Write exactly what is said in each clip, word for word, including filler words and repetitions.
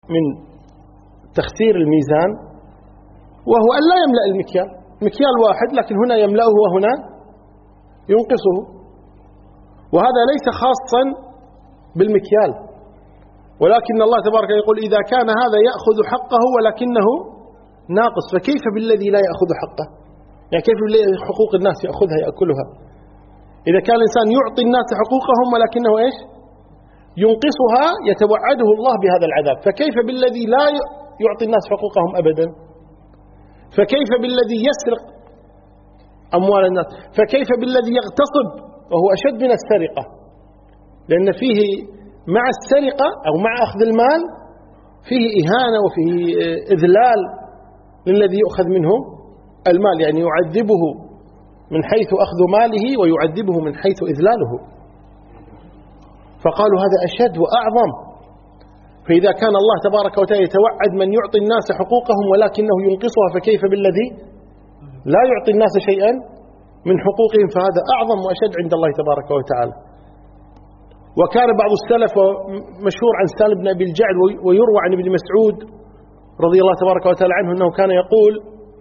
من تخسير الميزان، وهو أن لا يملأ المكيال، مكيال واحد لكن هنا يملأه وهنا ينقصه، وهذا ليس خاصا بالمكيال، ولكن الله تبارك يقول إذا كان هذا يأخذ حقه ولكنه ناقص، فكيف بالذي لا يأخذ حقه؟ يعني كيف بالذي حقوق الناس يأخذها يأكلها؟ إذا كان الإنسان يعطي الناس حقوقهم ولكنه إيش؟ ينقصها، يتوعده الله بهذا العذاب، فكيف بالذي لا يعطي الناس حقوقهم أبدا؟ فكيف بالذي يسرق أموال الناس؟ فكيف بالذي يغتصب وهو أشد من السرقة، لأن فيه مع السرقة أو مع أخذ المال فيه إهانة وفيه إذلال للذي يؤخذ منه المال، يعني يعذبه من حيث أخذ ماله ويعذبه من حيث إذلاله، فقالوا هذا أشد وأعظم. فإذا كان الله تبارك وتعالى يتوعد من يعطي الناس حقوقهم ولكنه ينقصها، فكيف بالذي لا يعطي الناس شيئا من حقوقهم؟ فهذا أعظم وأشد عند الله تبارك وتعالى. وكان بعض السلف مشهور عن سالم بن أبي الجعد ويروى عن ابن مسعود رضي الله تبارك وتعالى عنه أنه كان يقول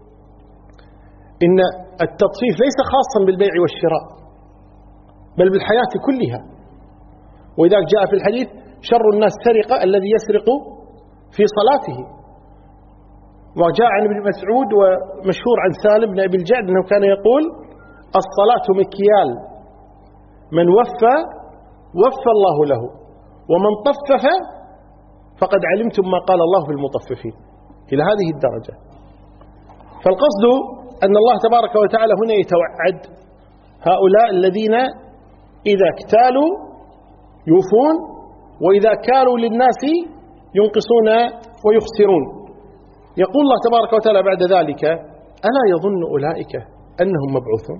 إن التطفيف ليس خاصا بالبيع والشراء بل بالحياة كلها، وإذا جاء في الحديث شر الناس سرقة الذي يسرق في صلاته. وجاء عن ابن مسعود ومشهور عن سالم بن أبي الجعد أنه كان يقول الصلاة مكيال، من وفى وفى الله له، ومن طفف فقد علمتم ما قال الله في المطففين، إلى هذه الدرجة. فالقصد أن الله تبارك وتعالى هنا يتوعد هؤلاء الذين إذا اكتالوا يوفون، وإذا كالوا للناس ينقصون ويخسرون. يقول الله تبارك وتعالى بعد ذلك ألا يظن أولئك أنهم مبعوثون؟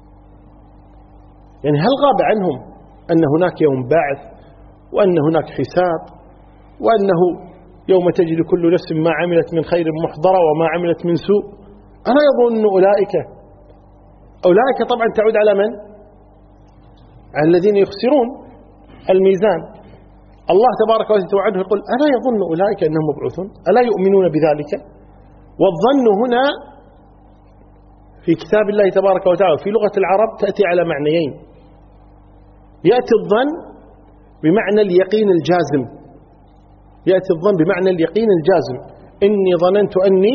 يعني هل غاب عنهم أن هناك يوم بعث، وأن هناك حساب، وأنه يوم تجد كل نفس ما عملت من خير محضرة وما عملت من سوء؟ ألا يظن أولئك، أولئك طبعا تعود على من؟ على الذين يخسرون الميزان. الله تبارك وتعالى توعده يقول ألا يظن أولئك أنهم مبعوثون؟ ألا يؤمنون بذلك؟ والظن هنا في كتاب الله تبارك وتعالى في لغة العرب تأتي على معنيين. يأتي الظن بمعنى اليقين الجازم، يأتي الظن بمعنى اليقين الجازم، إني ظننت أني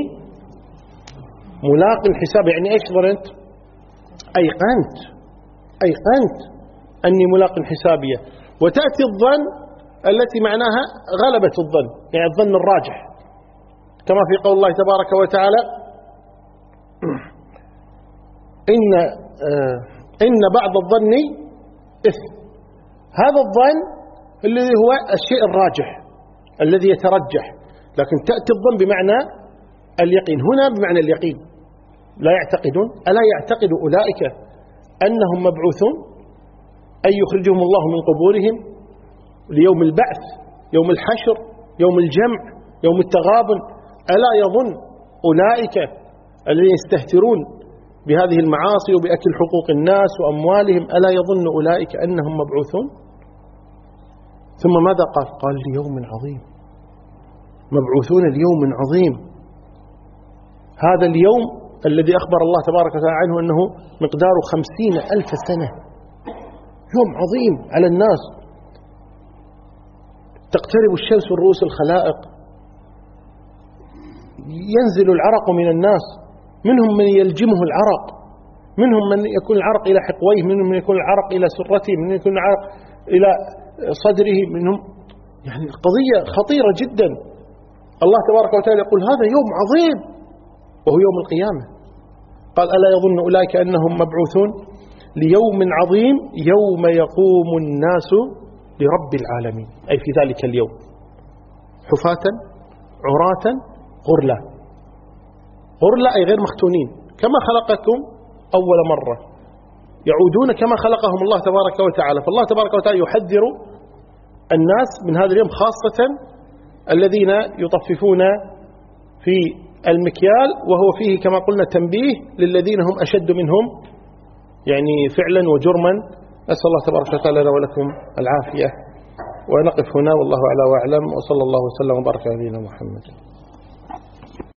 ملاق الحساب، يعني إيش ظننت؟ أيقنت أيقنت أني ملاق حسابية. وتأتي الظن التي معناها غلبة الظن، يعني الظن الراجح، كما في قول الله تبارك وتعالى إن آه إن بعض الظن إثم. هذا الظن الذي هو الشيء الراجح الذي يترجح، لكن تأتي الظن بمعنى اليقين، هنا بمعنى اليقين. لا يعتقدون، ألا يعتقد أولئك أنهم مبعوثون، أي يخرجهم الله من قبورهم ليوم البعث، يوم الحشر، يوم الجمع، يوم التغابن. ألا يظن أولئك الذين يستهترون بهذه المعاصي وبأكل حقوق الناس وأموالهم، ألا يظن أولئك أنهم مبعوثون؟ ثم ماذا قال؟ قال ليوم عظيم، مبعوثون ليوم عظيم. هذا اليوم الذي أخبر الله تبارك وتعالى عنه أنه مقدار خمسين ألف سنة، يوم عظيم على الناس. تقترب الشمس من رؤوس الخلائق، ينزل العرق من الناس، منهم من يلجمه العرق، منهم من يكون العرق إلى حقويه، منهم من يكون العرق إلى سرته، منهم يكون العرق إلى صدره، منهم يعني قضية خطيرة جدا. الله تبارك وتعالى يقول هذا يوم عظيم وهو يوم القيامة. قال ألا يظن أولئك أنهم مبعوثون ليوم عظيم يوم يقوم الناس لرب العالمين، أي في ذلك اليوم حفاة عراة غرلا. غرلا أي غير مختونين، كما خلقكم أول مرة، يعودون كما خلقهم الله تبارك وتعالى. فالله تبارك وتعالى يحذر الناس من هذا اليوم، خاصة الذين يطففون في المكيال، وهو فيه كما قلنا تنبيه للذين هم أشد منهم يعني فعلا وجرما. أسأل الله تبارك وتعالى لنا ولكم العافية. ونقف هنا والله أعلى وأعلم، وصلى الله وسلم وبارك على نبينا محمد.